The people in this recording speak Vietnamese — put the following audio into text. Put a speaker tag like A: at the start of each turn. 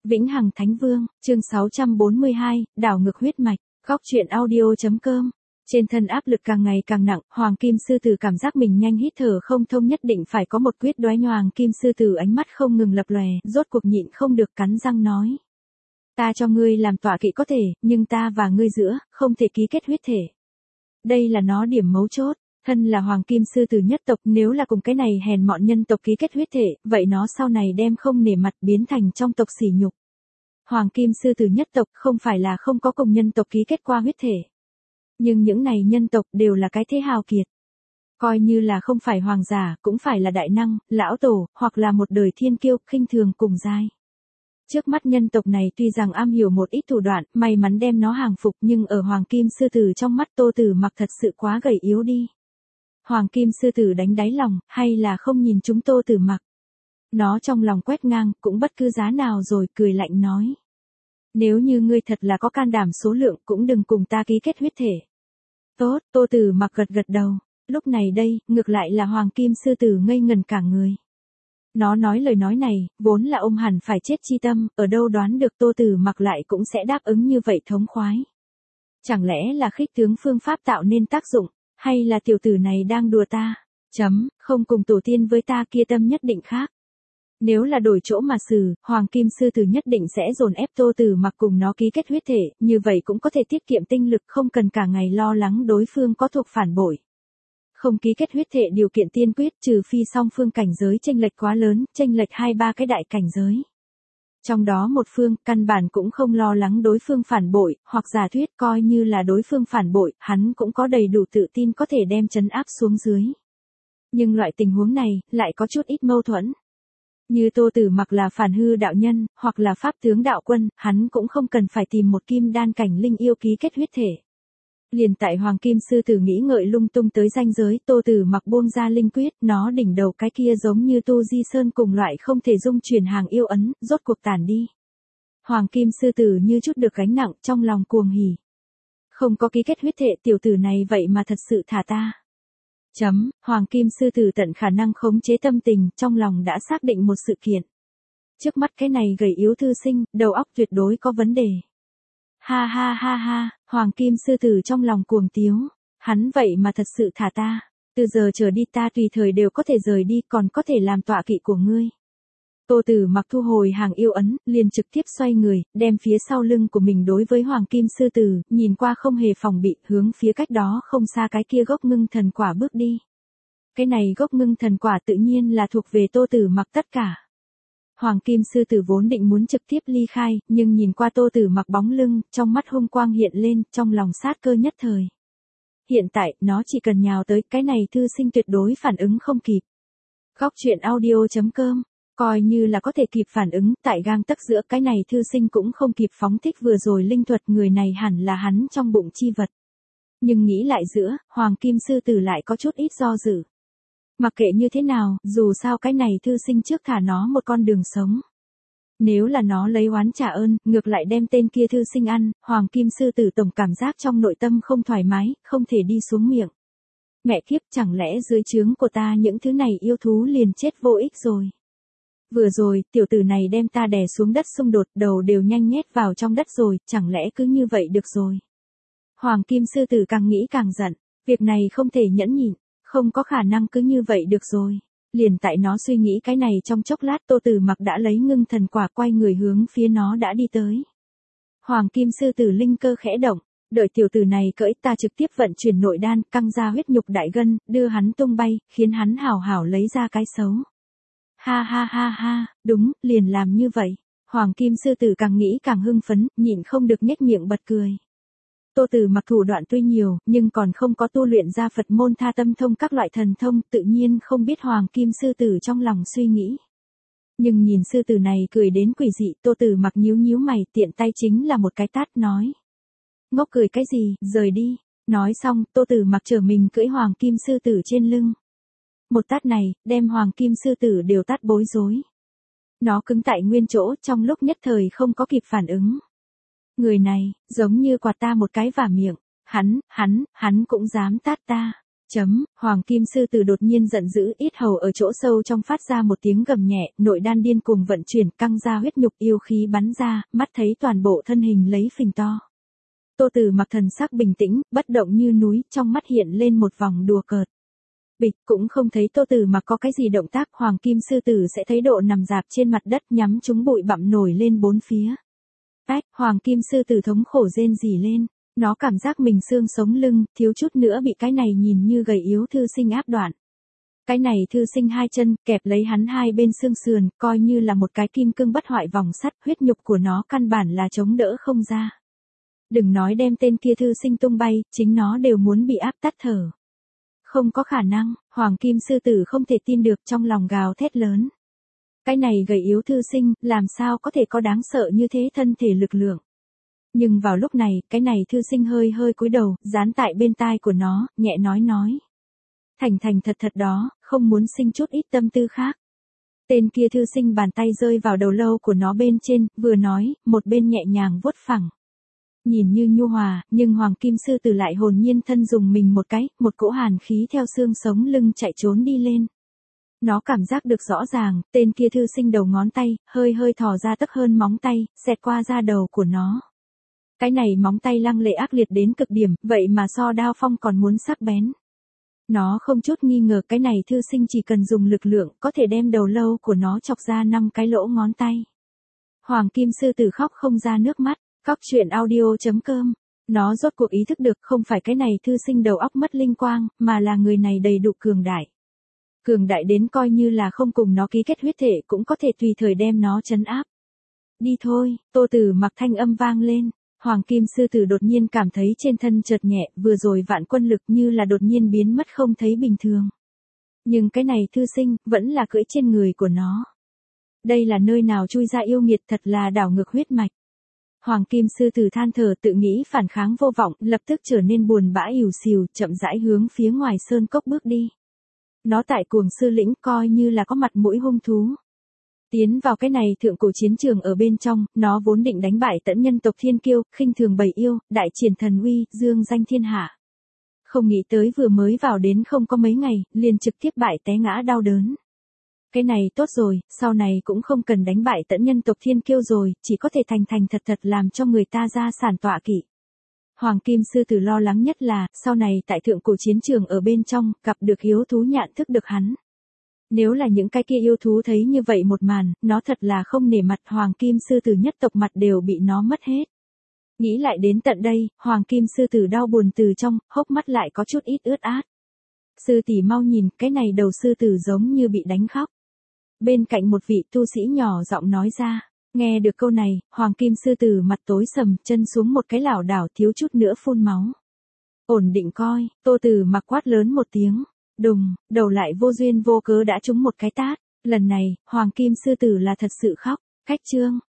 A: Vĩnh Hằng Thánh Vương, chương 642, đảo ngược huyết mạch, góc truyện audio.com. Trên thân áp lực càng ngày càng nặng, Hoàng Kim Sư Tử cảm giác mình nhanh hít thở không thông, nhất định phải có một quyết đoán. Hoàng Kim Sư Tử ánh mắt không ngừng lập lòe, rốt cuộc nhịn không được cắn răng nói. Ta cho ngươi làm tọa kỵ có thể, nhưng ta và ngươi giữa, không thể ký kết huyết thể. Đây là nó điểm mấu chốt. Thân là Hoàng Kim Sư Tử nhất tộc, nếu là cùng cái này hèn mọn nhân tộc ký kết huyết thể, vậy nó sau này đem không nể mặt, biến thành trong tộc sỉ nhục. Hoàng Kim Sư Tử nhất tộc không phải là không có cùng nhân tộc ký kết qua huyết thể. Nhưng những này nhân tộc đều là cái thế hào kiệt. Coi như là không phải hoàng giả, cũng phải là đại năng, lão tổ, hoặc là một đời thiên kiêu, khinh thường cùng giai. Trước mắt nhân tộc này tuy rằng am hiểu một ít thủ đoạn, may mắn đem nó hàng phục, nhưng ở Hoàng Kim Sư Tử trong mắt Tô Tử Mặc thật sự quá gầy yếu đi. Hoàng Kim Sư Tử đánh đáy lòng, hay là không nhìn chúng Tô Tử Mặc. Nó trong lòng quét ngang, cũng bất cứ giá nào rồi, cười lạnh nói. Nếu như ngươi thật là có can đảm số lượng, cũng đừng cùng ta ký kết huyết thể. Tốt, Tô Tử Mặc gật gật đầu. Lúc này đây, ngược lại là Hoàng Kim Sư Tử ngây ngần cả người. Nó nói lời nói này, vốn là ôm hẳn phải chết chi tâm, ở đâu đoán được Tô Tử Mặc lại cũng sẽ đáp ứng như vậy thống khoái. Chẳng lẽ là khích tướng phương pháp tạo nên tác dụng, hay là tiểu tử này đang đùa ta? Không cùng tổ tiên với ta kia tâm nhất định khác. Nếu là đổi chỗ mà xử, Hoàng Kim Sư Tử nhất định sẽ dồn ép Tô Tử Mặc cùng nó ký kết huyết thể, như vậy cũng có thể tiết kiệm tinh lực, không cần cả ngày lo lắng đối phương có thuộc phản bội. Không ký kết huyết thể điều kiện tiên quyết, trừ phi song phương cảnh giới chênh lệch quá lớn, chênh lệch 2-3 cái đại cảnh giới. Trong đó một phương, căn bản cũng không lo lắng đối phương phản bội, hoặc giả thuyết coi như là đối phương phản bội, hắn cũng có đầy đủ tự tin có thể đem trấn áp xuống dưới. Nhưng loại tình huống này, lại có chút ít mâu thuẫn. Như Tô Tử Mặc là phản hư đạo nhân, hoặc là pháp tướng đạo quân, hắn cũng không cần phải tìm một kim đan cảnh linh yêu ký kết huyết thể. Liền tại Hoàng Kim Sư Tử nghĩ ngợi lung tung tới ranh giới, Tô Tử Mặc buông ra linh quyết, nó đỉnh đầu cái kia giống như Tu Di Sơn cùng loại không thể dung chuyển hàng yêu ấn, rốt cuộc tản đi. Hoàng Kim Sư Tử như chút được gánh nặng, trong lòng cuồng hỉ. Không có ký kết huyết thể, tiểu tử này vậy mà thật sự thả ta. Hoàng Kim Sư Tử tận khả năng khống chế tâm tình, trong lòng đã xác định một sự kiện. Trước mắt cái này gầy yếu thư sinh, đầu óc tuyệt đối có vấn đề. Ha ha ha ha, Hoàng Kim Sư Tử trong lòng cuồng tiếu. Hắn vậy mà thật sự thả ta. Từ giờ trở đi ta tùy thời đều có thể rời đi, còn có thể làm tọa kỵ của ngươi. Tô Tử Mặc thu hồi hàng yêu ấn, liền trực tiếp xoay người, đem phía sau lưng của mình đối với Hoàng Kim Sư Tử, nhìn qua không hề phòng bị, hướng phía cách đó không xa cái kia gốc ngưng thần quả bước đi. Cái này gốc ngưng thần quả tự nhiên là thuộc về Tô Tử Mặc tất cả. Hoàng Kim Sư Tử vốn định muốn trực tiếp ly khai, nhưng nhìn qua Tô Tử Mặc bóng lưng, trong mắt hung quang hiện lên, trong lòng sát cơ nhất thời. Hiện tại, nó chỉ cần nhào tới, cái này thư sinh tuyệt đối phản ứng không kịp. Góc truyện audio.com. Coi như là có thể kịp phản ứng, tại gang tấc giữa cái này thư sinh cũng không kịp phóng thích vừa rồi linh thuật, người này hẳn là hắn trong bụng chi vật. Nhưng nghĩ lại giữa, Hoàng Kim Sư Tử lại có chút ít do dự. Mặc kệ như thế nào, dù sao cái này thư sinh trước thả nó một con đường sống. Nếu là nó lấy oán trả ơn, ngược lại đem tên kia thư sinh ăn, Hoàng Kim Sư Tử tổng cảm giác trong nội tâm không thoải mái, không thể đi xuống miệng. Mẹ kiếp, chẳng lẽ dưới trướng của ta những thứ này yêu thú liền chết vô ích rồi. Vừa rồi, tiểu tử này đem ta đè xuống đất xung đột, đầu đều nhanh nhét vào trong đất rồi, chẳng lẽ cứ như vậy được rồi. Hoàng Kim Sư Tử càng nghĩ càng giận, việc này không thể nhẫn nhịn, không có khả năng cứ như vậy được rồi. Liền tại nó suy nghĩ cái này trong chốc lát, Tô Tử Mặc đã lấy ngưng thần quả quay người hướng phía nó đã đi tới. Hoàng Kim Sư Tử linh cơ khẽ động, đợi tiểu tử này cưỡi ta trực tiếp vận chuyển nội đan, căng ra huyết nhục đại gân, đưa hắn tung bay, khiến hắn hảo hảo lấy ra cái xấu. Ha ha ha ha, đúng, liền làm như vậy. Hoàng Kim Sư Tử càng nghĩ càng hưng phấn, nhịn không được nhếch miệng bật cười. Tô Tử Mặc thủ đoạn tuy nhiều, nhưng còn không có tu luyện ra Phật môn Tha Tâm Thông các loại thần thông, tự nhiên không biết Hoàng Kim Sư Tử trong lòng suy nghĩ. Nhưng nhìn sư tử này cười đến quỷ dị, Tô Tử Mặc nhíu nhíu mày, tiện tay chính là một cái tát nói. Ngốc cười cái gì, rời đi. Nói xong, Tô Tử Mặc trở mình cưỡi Hoàng Kim Sư Tử trên lưng. Một tát này, đem Hoàng Kim Sư Tử đều tát bối rối. Nó cứng tại nguyên chỗ, trong lúc nhất thời không có kịp phản ứng. Người này, giống như quạt ta một cái vả miệng, hắn cũng dám tát ta. Hoàng Kim Sư Tử đột nhiên giận dữ, yết hầu ở chỗ sâu trong phát ra một tiếng gầm nhẹ, nội đan điên cuồng vận chuyển, căng ra huyết nhục yêu khí bắn ra, mắt thấy toàn bộ thân hình lấy phình to. Tô Tử Mặc thần sắc bình tĩnh, bất động như núi, trong mắt hiện lên một vòng đùa cợt. Bịch, cũng không thấy Tô Tử Mặc có cái gì động tác, Hoàng Kim Sư Tử sẽ thấy độ nằm dạp trên mặt đất, nhắm chúng bụi bặm nổi lên bốn phía. Ách, Hoàng Kim Sư Tử thống khổ rên rỉ lên. Nó cảm giác mình xương sống lưng, thiếu chút nữa bị cái này nhìn như gầy yếu thư sinh áp đoạn. Cái này thư sinh hai chân, kẹp lấy hắn hai bên xương sườn, coi như là một cái kim cương bất hoại vòng sắt, huyết nhục của nó căn bản là chống đỡ không ra. Đừng nói đem tên kia thư sinh tung bay, chính nó đều muốn bị áp tắt thở. Không có khả năng, Hoàng Kim Sư Tử không thể tin được, trong lòng gào thét lớn. Cái này gầy yếu thư sinh, làm sao có thể có đáng sợ như thế thân thể lực lượng. Nhưng vào lúc này, cái này thư sinh hơi hơi cúi đầu, dán tại bên tai của nó, nhẹ nói. Thành thành thật thật đó, không muốn sinh chút ít tâm tư khác. Tên kia thư sinh bàn tay rơi vào đầu lâu của nó bên trên, vừa nói, một bên nhẹ nhàng vuốt phẳng. Nhìn như nhu hòa, nhưng Hoàng Kim Sư Tử lại hồn nhiên thân dùng mình một cái, một cỗ hàn khí theo xương sống lưng chạy trốn đi lên. Nó cảm giác được rõ ràng, tên kia thư sinh đầu ngón tay, hơi hơi thò ra tấc hơn móng tay, xẹt qua da đầu của nó. Cái này móng tay lăng lệ ác liệt đến cực điểm, vậy mà so đao phong còn muốn sắc bén. Nó không chút nghi ngờ cái này thư sinh chỉ cần dùng lực lượng, có thể đem đầu lâu của nó chọc ra 5 cái lỗ ngón tay. Hoàng Kim Sư Tử khóc không ra nước mắt, Cóc truyện audio.com. Nó rốt cuộc ý thức được không phải cái này thư sinh đầu óc mất linh quang, mà là người này đầy đủ cường đại. Cường đại đến coi như là không cùng nó ký kết huyết thể cũng có thể tùy thời đem nó trấn áp. Đi thôi, Tô Tử Mặc thanh âm vang lên. Hoàng Kim Sư Tử đột nhiên cảm thấy trên thân chợt nhẹ, vừa rồi vạn quân lực như là đột nhiên biến mất không thấy bình thường. Nhưng cái này thư sinh, vẫn là cưỡi trên người của nó. Đây là nơi nào chui ra yêu nghiệt, thật là đảo ngược huyết mạch. Hoàng Kim Sư Tử than thở, tự nghĩ phản kháng vô vọng, lập tức trở nên buồn bã ỉu xìu, chậm rãi hướng phía ngoài sơn cốc bước đi. Nó tại Cuồng Sư lĩnh coi như là có mặt mũi hung thú. Tiến vào cái này thượng cổ chiến trường ở bên trong, nó vốn định đánh bại tẫn nhân tộc thiên kiêu, khinh thường bầy yêu, đại triển thần uy, dương danh thiên hạ. Không nghĩ tới vừa mới vào đến không có mấy ngày, liền trực tiếp bại té ngã đau đớn. Cái này tốt rồi, sau này cũng không cần đánh bại tẫn nhân tộc thiên kiêu rồi, chỉ có thể thành thành thật thật làm cho người ta ra sản tọa kỵ. Hoàng Kim Sư Tử lo lắng nhất là, sau này tại thượng cổ chiến trường ở bên trong, gặp được hiếu thú nhạn thức được hắn. Nếu là những cái kia yêu thú thấy như vậy một màn, nó thật là không nể mặt, Hoàng Kim Sư Tử nhất tộc mặt đều bị nó mất hết. Nghĩ lại đến tận đây, Hoàng Kim Sư Tử đau buồn từ trong, hốc mắt lại có chút ít ướt át. Sư tỷ mau nhìn, cái này đầu sư tử giống như bị đánh khóc. Bên cạnh một vị tu sĩ nhỏ giọng nói ra. Nghe được câu này, Hoàng Kim Sư Tử mặt tối sầm, chân xuống một cái lảo đảo, thiếu chút nữa phun máu. Ổn định coi, Tô Tử Mặc quát lớn một tiếng. Đùng, đầu lại vô duyên vô cớ đã trúng một cái tát. Lần này, Hoàng Kim Sư Tử là thật sự khóc. Cách chương.